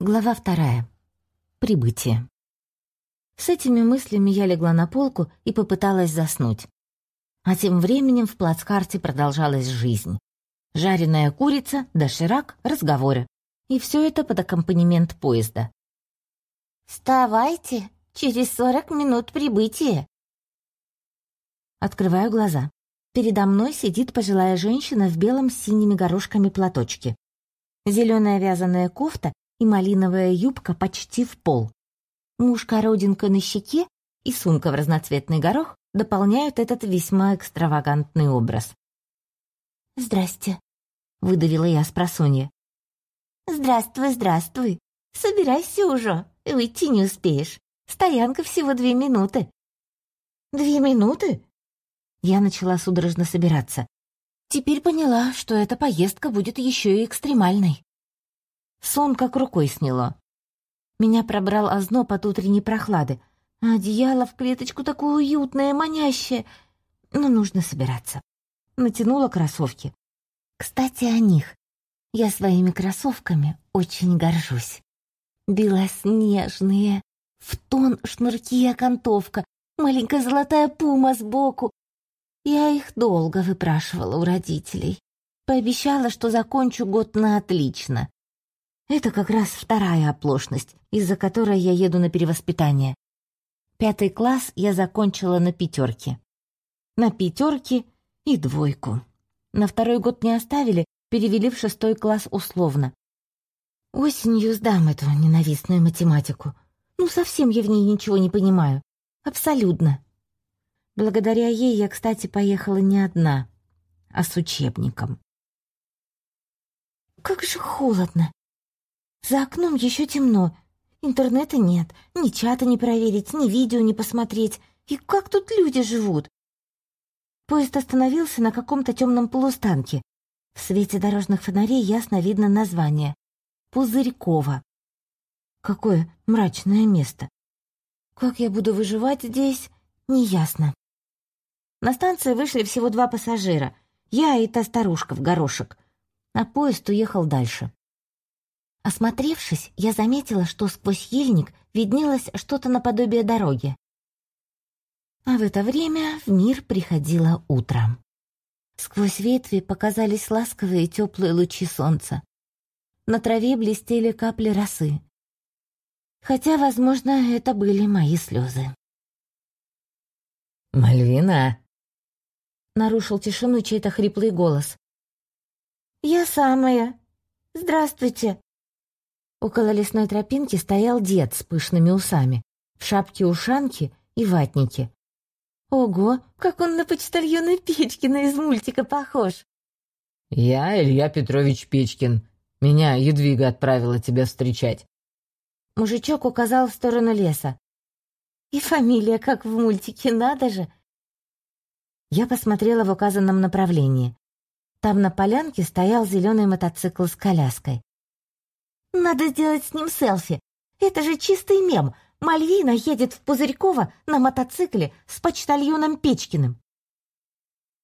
Глава 2. Прибытие. С этими мыслями я легла на полку и попыталась заснуть. А тем временем в плацкарте продолжалась жизнь. Жареная курица, доширак, разговоры. И все это под аккомпанемент поезда. «Вставайте! Через 40 минут прибытие!» Открываю глаза. Передо мной сидит пожилая женщина в белом с синими горошками платочке. Зеленая вязаная кофта и малиновая юбка почти в пол. Мушка-родинка на щеке и сумка в разноцветный горох дополняют этот весьма экстравагантный образ. «Здрасте», — выдавила я спросонья. «Здравствуй, здравствуй. Собирайся уже, выйти не успеешь. Стоянка всего 2 минуты». 2 минуты? Я начала судорожно собираться. Теперь поняла, что эта поездка будет еще и экстремальной. Сон как рукой сняло. Меня пробрал озноб от утренней прохлады, а одеяло в клеточку такое уютное, манящее. Но нужно собираться. Натянула кроссовки. Кстати, о них. Я своими кроссовками очень горжусь. Белоснежные, в тон шнурки и окантовка, маленькая золотая пума сбоку. Я их долго выпрашивала у родителей. Пообещала, что закончу год на отлично. Это как раз вторая оплошность, из-за которой я еду на перевоспитание. 5 класс я закончила на 5. На 5 и 2. На 2 год не оставили, перевели в 6 класс условно. Осенью сдам эту ненавистную математику. Ну, совсем я в ней ничего не понимаю. Абсолютно. Благодаря ей я, кстати, поехала не одна, а с учебником. Как же холодно. За окном еще темно. Интернета нет, ни чата не проверить, ни видео не посмотреть. И как тут люди живут? Поезд остановился на каком-то темном полустанке. В свете дорожных фонарей ясно видно название. Пузырьково. Какое мрачное место. Как я буду выживать здесь, неясно. На станции вышли всего 2 пассажира. Я и та старушка в горошек. А поезд уехал дальше. Осмотревшись, я заметила, что сквозь ельник виднелось что-то наподобие дороги. А в это время в мир приходило утро. Сквозь ветви показались ласковые и теплые лучи солнца. На траве блестели капли росы. Хотя, возможно, это были мои слезы. «Мальвина!» — нарушил тишину чей-то хриплый голос. «Я самая. Здравствуйте!» Около лесной тропинки стоял дед с пышными усами, в шапке-ушанке и ватнике. Ого, как он на почтальона Печкина из мультика похож! «Я Илья Петрович Печкин. Меня Едвига отправила тебя встречать». Мужичок указал в сторону леса. И фамилия, как в мультике, надо же! Я посмотрела в указанном направлении. Там на полянке стоял зеленый мотоцикл с коляской. Надо сделать с ним селфи. Это же чистый мем. Мальвина едет в Пузырьково на мотоцикле с почтальоном Печкиным.